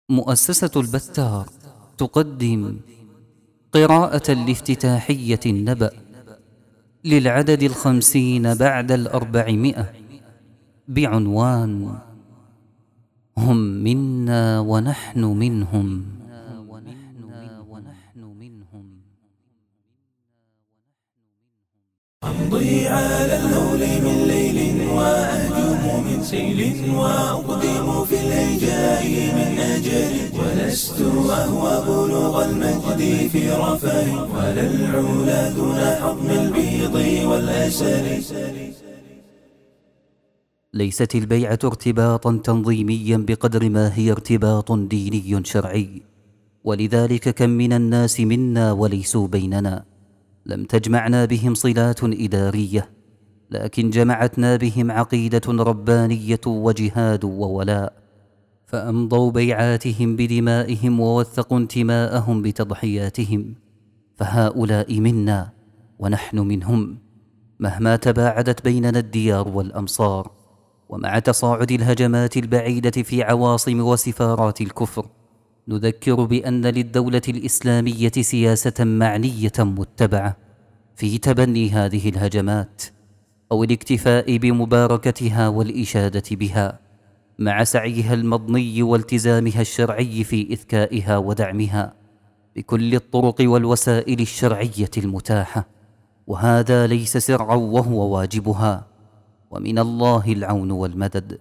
مؤسسة البتار تقدم قراءة لافتتاحية النبأ للعدد 50 بعد 400 بعنوان هم منا ونحن منهم. أمضي على الهول من ليل وأهجم من سيل وأقدم في الهجاء من أجل ولست أهوى بلوغ المجد في رفاه ولا العلا دون حضن البيض والأسل. ليست البيعة ارتباطا تنظيميا بقدر ما هي ارتباط ديني شرعي، ولذلك كم من الناس منا وليسوا بيننا لم تجمعنا بهم صلات إدارية، لكن جمعتنا بهم عقيدة ربانية وجهاد وولاء، فأمضوا بيعاتهم بدمائهم ووثقوا انتماءهم بتضحياتهم. فهؤلاء منا ونحن منهم مهما تباعدت بيننا الديار والأمصار، ومع تصاعد الهجمات البعيدة في عواصم وسفارات الكفر. نذكر بأن للدولة الإسلامية سياسة معنية متبعة في تبني هذه الهجمات أو الاكتفاء بمباركتها والإشادة بها، مع سعيها المضني والتزامها الشرعي في إذكائها ودعمها بكل الطرق والوسائل الشرعية المتاحة، وهذا ليس سرعا وهو واجبها، ومن الله العون والمدد.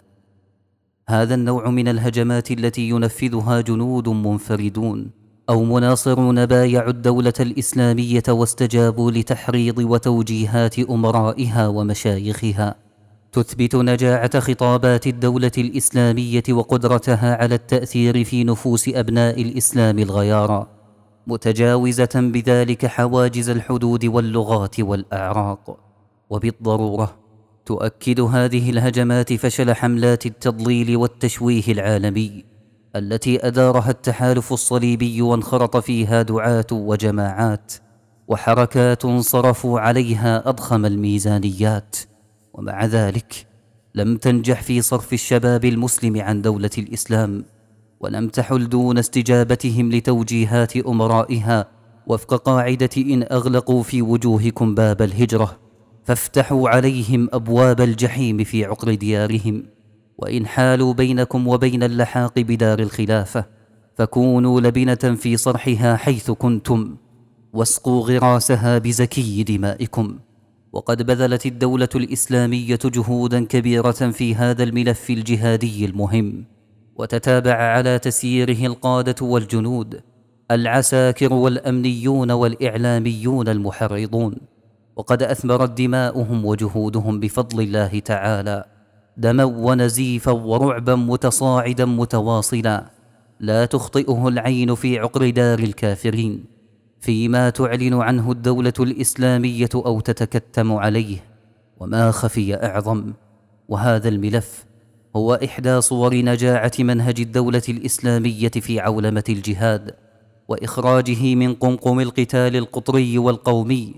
هذا النوع من الهجمات التي ينفذها جنود منفردون أو مناصرون بايعوا الدولة الإسلامية واستجابوا لتحريض وتوجيهات أمرائها ومشايخها تثبت نجاعة خطابات الدولة الإسلامية وقدرتها على التأثير في نفوس أبناء الإسلام الغيارى، متجاوزة بذلك حواجز الحدود واللغات والأعراق. وبالضرورة تؤكد هذه الهجمات فشل حملات التضليل والتشويه العالمي التي أدارها التحالف الصليبي وانخرط فيها دعاة وجماعات وحركات صرفوا عليها أضخم الميزانيات، ومع ذلك لم تنجح في صرف الشباب المسلم عن دولة الإسلام، ولم تحل دون استجابتهم لتوجيهات أمرائها وفق قاعدة إن أغلقوا في وجوهكم باب الهجرة فافتحوا عليهم أبواب الجحيم في عقر ديارهم، وإن حالوا بينكم وبين اللحاق بدار الخلافة فكونوا لبنة في صرحها حيث كنتم واسقوا غراسها بزكي دمائكم. وقد بذلت الدولة الإسلامية جهودا كبيرة في هذا الملف الجهادي المهم، وتتابع على تسييره القادة والجنود العساكر والأمنيون والإعلاميون المحرضون، وقد أثمرت دماؤهم وجهودهم بفضل الله تعالى دما ونزيفا ورعبا متصاعدا متواصلا لا تخطئه العين في عقر دار الكافرين فيما تعلن عنه الدولة الإسلامية أو تتكتم عليه. وما خفي أعظم، وهذا الملف هو إحدى صور نجاعة منهج الدولة الإسلامية في عولمة الجهاد وإخراجه من قمقم القتال القطري والقومي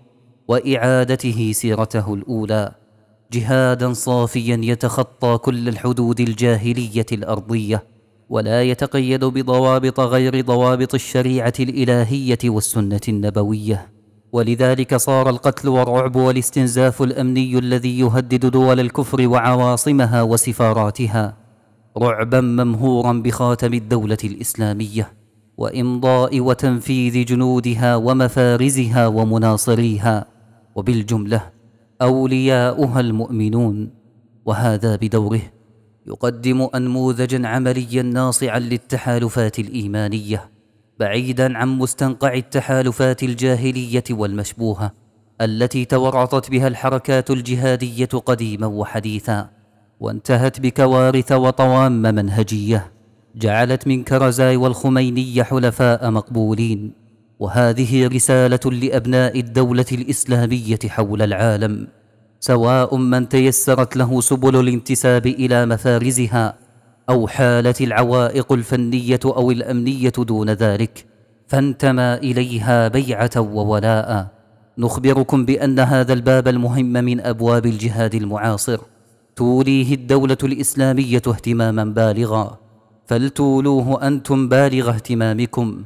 وإعادته سيرته الأولى، جهادا صافيا يتخطى كل الحدود الجاهلية الأرضية ولا يتقيد بضوابط غير ضوابط الشريعة الإلهية والسنة النبوية. ولذلك صار القتل والرعب والاستنزاف الأمني الذي يهدد دول الكفر وعواصمها وسفاراتها رعبا ممهورا بخاتم الدولة الإسلامية وإمضاء وتنفيذ جنودها ومفارزها ومناصريها، وبالجملة أولياؤها المؤمنون. وهذا بدوره يقدم أنموذجا عمليا ناصعا للتحالفات الإيمانية بعيدا عن مستنقع التحالفات الجاهلية والمشبوهة التي تورطت بها الحركات الجهادية قديما وحديثا وانتهت بكوارث وطوام منهجية جعلت من كرزاي والخميني حلفاء مقبولين. وهذه رسالة لأبناء الدولة الإسلامية حول العالم، سواء من تيسرت له سبل الانتساب إلى مفارزها أو حالت العوائق الفنية أو الأمنية دون ذلك فانتمى إليها بيعة وولاء. نخبركم بأن هذا الباب المهم من أبواب الجهاد المعاصر توليه الدولة الإسلامية اهتماما بالغا، فلتولوه أنتم بالغ اهتمامكم،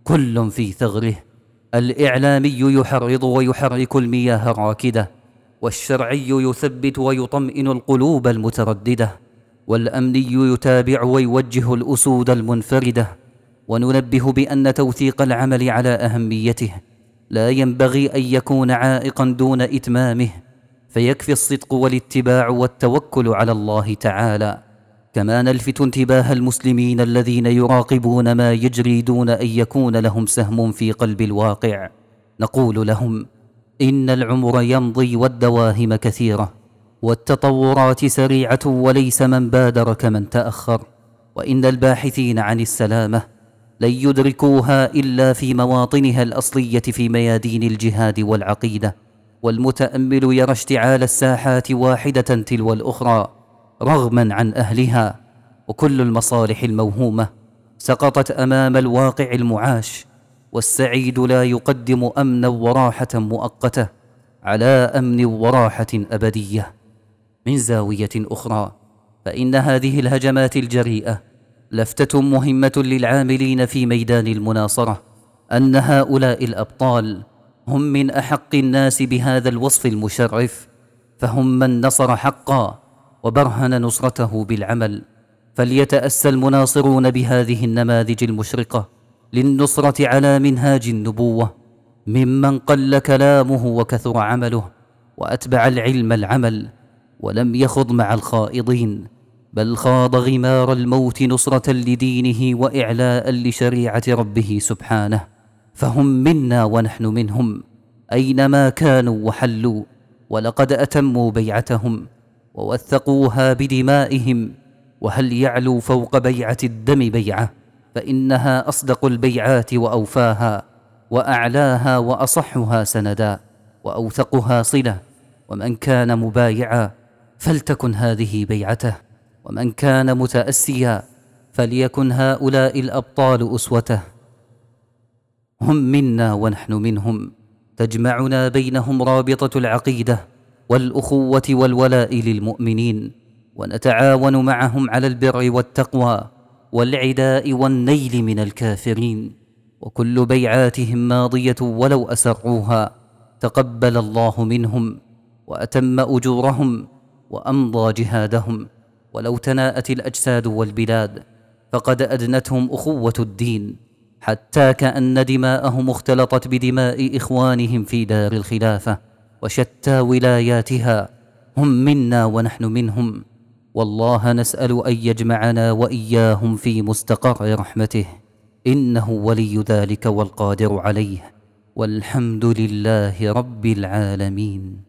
كل في ثغره. الإعلامي يحرض ويحرك المياه الراكدة، والشرعي يثبت ويطمئن القلوب المترددة، والأمني يتابع ويوجه الأسود المنفردة. وننبه بأن توثيق العمل على أهميته لا ينبغي أن يكون عائقا دون إتمامه، فيكفي الصدق والاتباع والتوكل على الله تعالى. كما نلفت انتباه المسلمين الذين يراقبون ما يجري دون أن يكون لهم سهم في قلب الواقع، نقول لهم: إن العمر يمضي والدواهم كثيرة، والتطورات سريعة، وليس من بادر كمن تأخر. وإن الباحثين عن السلامة لن يدركوها إلا في مواطنها الأصلية في ميادين الجهاد والعقيدة. والمتأمل يرى اشتعال الساحات واحدة تلو الأخرى رغما عن أهلها، وكل المصالح الموهومة سقطت أمام الواقع المعاش. والسعيد لا يقدم أمنا وراحة مؤقتة على أمن وراحة أبدية. من زاوية أخرى، فإن هذه الهجمات الجريئة لفتة مهمة للعاملين في ميدان المناصرة، أن هؤلاء الأبطال هم من أحق الناس بهذا الوصف المشرف، فهم من نصر حقا وبرهن نصرته بالعمل. فليتأسى المناصرون بهذه النماذج المشرقة للنصرة على منهاج النبوة، ممن قل كلامه وكثر عمله، وأتبع العلم العمل، ولم يخض مع الخائضين، بل خاض غمار الموت نصرة لدينه وإعلاء لشريعة ربه سبحانه. فهم منا ونحن منهم أينما كانوا وحلوا، ولقد أتموا بيعتهم ووثقوها بدمائهم. وهل يعلو فوق بيعة الدم بيعة؟ فإنها أصدق البيعات وأوفاها، وأعلاها وأصحها سندا، وأوثقها صلة. ومن كان مبايعا فلتكن هذه بيعته، ومن كان متأسيا فليكن هؤلاء الأبطال أسوته. هم منا ونحن منهم، تجمعنا بينهم رابطة العقيدة والأخوة والولاء للمؤمنين، ونتعاون معهم على البر والتقوى والعداء والنيل من الكافرين. وكل بيعاتهم ماضية ولو أسروها، تقبل الله منهم وأتم أجورهم وأمضى جهادهم. ولو تناءت الأجساد والبلاد فقد أدنتهم أخوة الدين، حتى كأن دماءهم اختلطت بدماء إخوانهم في دار الخلافة وشتى ولاياتها. هم منا ونحن منهم، والله نسأل أن يجمعنا وإياهم في مستقر رحمته، إنه ولي ذلك والقادر عليه، والحمد لله رب العالمين.